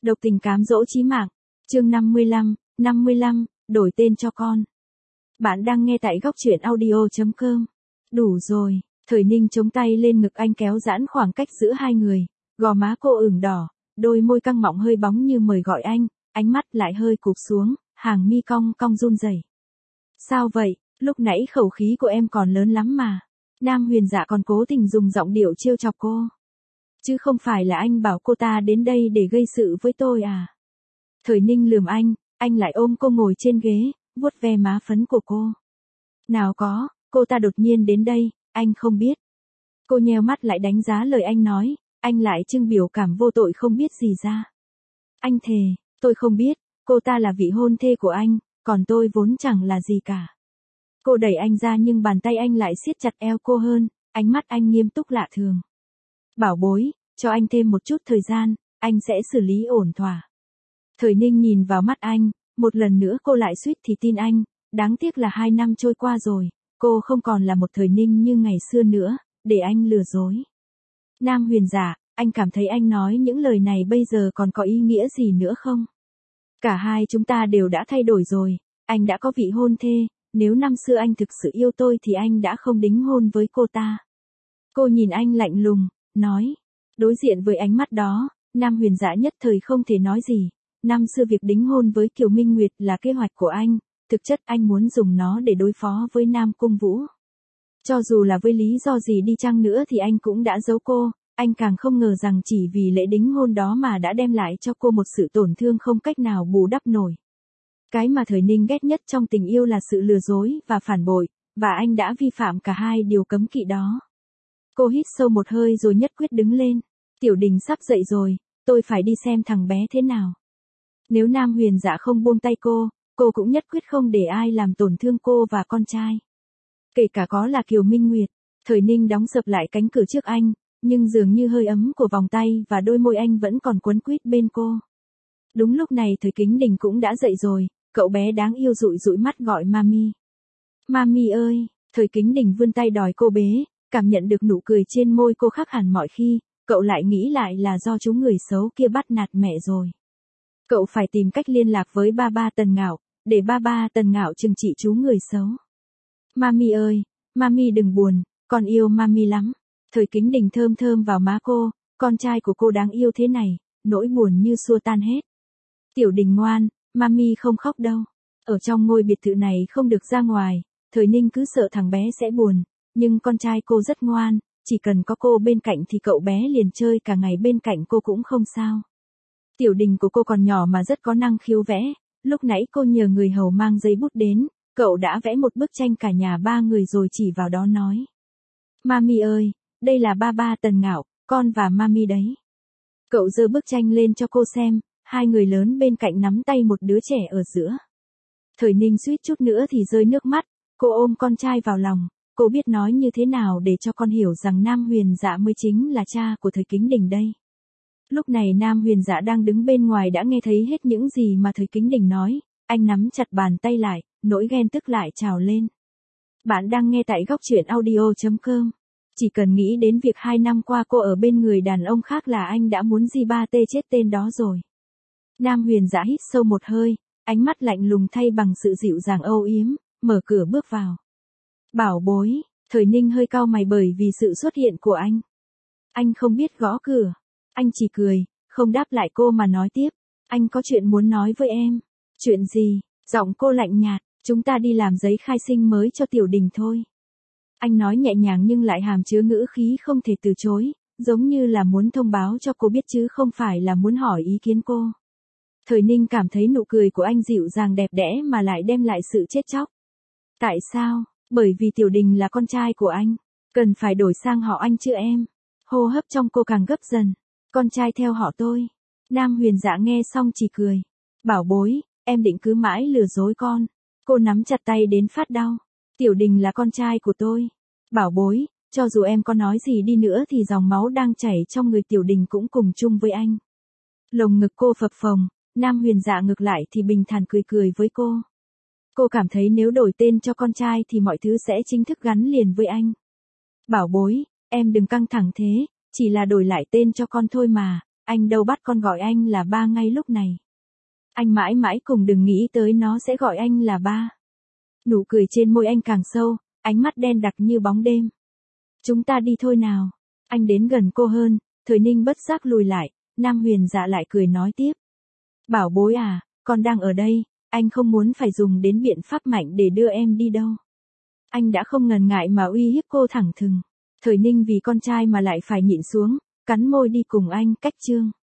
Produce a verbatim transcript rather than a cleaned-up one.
Độc tình cám dỗ chí mạng. Chương năm mươi lăm, năm mươi lăm, đổi tên cho con. Bạn đang nghe tại góc truyện audio chấm com. Đủ rồi, Thời Ninh chống tay lên ngực anh kéo giãn khoảng cách giữa hai người, gò má cô ửng đỏ, đôi môi căng mọng hơi bóng như mời gọi anh, ánh mắt lại hơi cụp xuống, hàng mi cong cong run rẩy. Sao vậy, lúc nãy khẩu khí của em còn lớn lắm mà. Nam Huyền Dạ còn cố tình dùng giọng điệu trêu chọc cô. Chứ không phải là anh bảo cô ta đến đây để gây sự với tôi à? Thời Ninh lườm anh, anh lại ôm cô ngồi trên ghế, vuốt ve má phấn của cô. Nào có, cô ta đột nhiên đến đây, anh không biết. Cô nheo mắt lại đánh giá lời anh nói, anh lại trưng biểu cảm vô tội không biết gì ra. Anh thề, tôi không biết, cô ta là vị hôn thê của anh, còn tôi vốn chẳng là gì cả. Cô đẩy anh ra nhưng bàn tay anh lại siết chặt eo cô hơn, ánh mắt anh nghiêm túc lạ thường. Bảo bối, cho anh thêm một chút thời gian, anh sẽ xử lý ổn thỏa. Thời Ninh nhìn vào mắt anh, một lần nữa cô lại suýt thì tin anh, đáng tiếc là hai năm trôi qua rồi, cô không còn là một Thời Ninh như ngày xưa nữa, để anh lừa dối. Nam Huyền Dạ, anh cảm thấy anh nói những lời này bây giờ còn có ý nghĩa gì nữa không? Cả hai chúng ta đều đã thay đổi rồi, anh đã có vị hôn thê, nếu năm xưa anh thực sự yêu tôi thì anh đã không đính hôn với cô ta. Cô nhìn anh lạnh lùng, nói. Đối diện với ánh mắt đó, Nam Huyền Dạ nhất thời không thể nói gì. Năm xưa việc đính hôn với Kiều Minh Nguyệt là kế hoạch của anh, thực chất anh muốn dùng nó để đối phó với Nam Cung Vũ. Cho dù là với lý do gì đi chăng nữa thì anh cũng đã giấu cô, anh càng không ngờ rằng chỉ vì lễ đính hôn đó mà đã đem lại cho cô một sự tổn thương không cách nào bù đắp nổi. Cái mà Thời Ninh ghét nhất trong tình yêu là sự lừa dối và phản bội, và anh đã vi phạm cả hai điều cấm kỵ đó. Cô hít sâu một hơi rồi nhất quyết đứng lên. Tiểu Đình sắp dậy rồi, tôi phải đi xem thằng bé thế nào. Nếu Nam Huyền Dạ không buông tay cô, cô cũng nhất quyết không để ai làm tổn thương cô và con trai. Kể cả có là Kiều Minh Nguyệt. Thời Ninh đóng sập lại cánh cửa trước anh, nhưng dường như hơi ấm của vòng tay và đôi môi anh vẫn còn quấn quýt bên cô. Đúng lúc này Thời Kính Đình cũng đã dậy rồi, cậu bé đáng yêu dụi dụi mắt gọi Mami. Mami ơi, Thời Kính Đình vươn tay đòi cô bế, cảm nhận được nụ cười trên môi cô khác hẳn mọi khi, cậu lại nghĩ lại là do chú người xấu kia bắt nạt mẹ rồi. Cậu phải tìm cách liên lạc với ba ba Tần Ngạo, để ba ba Tần Ngạo trừng trị chú người xấu. Mami ơi, Mami đừng buồn, con yêu Mami lắm. Thời Kính Đình thơm thơm vào má cô, con trai của cô đáng yêu thế này, nỗi buồn như xua tan hết. Tiểu Đình ngoan, Mami không khóc đâu. Ở trong ngôi biệt thự này không được ra ngoài, Thời Ninh cứ sợ thằng bé sẽ buồn, nhưng con trai cô rất ngoan, chỉ cần có cô bên cạnh thì cậu bé liền chơi cả ngày bên cạnh cô cũng không sao. Tiểu Đình của cô còn nhỏ mà rất có năng khiếu vẽ, lúc nãy cô nhờ người hầu mang giấy bút đến, cậu đã vẽ một bức tranh cả nhà ba người rồi chỉ vào đó nói. Mami ơi, đây là ba ba Tần Ngạo, con và Mami đấy. Cậu giơ bức tranh lên cho cô xem, hai người lớn bên cạnh nắm tay một đứa trẻ ở giữa. Thời Ninh suýt chút nữa thì rơi nước mắt, cô ôm con trai vào lòng, cô biết nói như thế nào để cho con hiểu rằng Nam Huyền Dạ mới chính là cha của Thời Kính Đình đây. Lúc này Nam Huyền Dạ đang đứng bên ngoài đã nghe thấy hết những gì mà Thời Kính Đình nói, anh nắm chặt bàn tay lại, nỗi ghen tức lại trào lên. Bạn đang nghe tại góc truyện audio chấm com. Chỉ cần nghĩ đến việc hai năm qua cô ở bên người đàn ông khác là anh đã muốn di ba tê chết tên đó rồi. Nam Huyền Dạ hít sâu một hơi, ánh mắt lạnh lùng thay bằng sự dịu dàng âu yếm, mở cửa bước vào. Bảo bối, Thời Ninh hơi cau mày bởi vì sự xuất hiện của anh. Anh không biết gõ cửa. Anh chỉ cười, không đáp lại cô mà nói tiếp. Anh có chuyện muốn nói với em. Chuyện gì? Giọng cô lạnh nhạt, chúng ta đi làm giấy khai sinh mới cho Tiểu Đình thôi. Anh nói nhẹ nhàng nhưng lại hàm chứa ngữ khí không thể từ chối, giống như là muốn thông báo cho cô biết chứ không phải là muốn hỏi ý kiến cô. Thời Ninh cảm thấy nụ cười của anh dịu dàng đẹp đẽ mà lại đem lại sự chết chóc. Tại sao? Bởi vì Tiểu Đình là con trai của anh. Cần phải đổi sang họ anh chứ em. Hô hấp trong cô càng gấp dần. Con trai theo họ tôi. Nam Huyền Dạ nghe xong chỉ cười. Bảo bối, em định cứ mãi lừa dối con. Cô nắm chặt tay đến phát đau. Tiểu Đình là con trai của tôi. Bảo bối, cho dù em có nói gì đi nữa thì dòng máu đang chảy trong người Tiểu Đình cũng cùng chung với anh. Lồng ngực cô phập phồng, Nam Huyền Dạ ngược lại thì bình thản cười cười với cô. Cô cảm thấy nếu đổi tên cho con trai thì mọi thứ sẽ chính thức gắn liền với anh. Bảo bối, em đừng căng thẳng thế, chỉ là đổi lại tên cho con thôi mà, anh đâu bắt con gọi anh là ba ngay lúc này. Anh mãi mãi cùng đừng nghĩ tới nó sẽ gọi anh là ba. Nụ cười trên môi anh càng sâu, ánh mắt đen đặc như bóng đêm. Chúng ta đi thôi nào. Anh đến gần cô hơn, Thời Ninh bất giác lùi lại, Nam Huyền Dạ lại cười nói tiếp. Bảo bối à, con đang ở đây, anh không muốn phải dùng đến biện pháp mạnh để đưa em đi đâu. Anh đã không ngần ngại mà uy hiếp cô thẳng thừng. Thời Ninh vì con trai mà lại phải nhịn xuống, cắn môi đi cùng anh cách chương.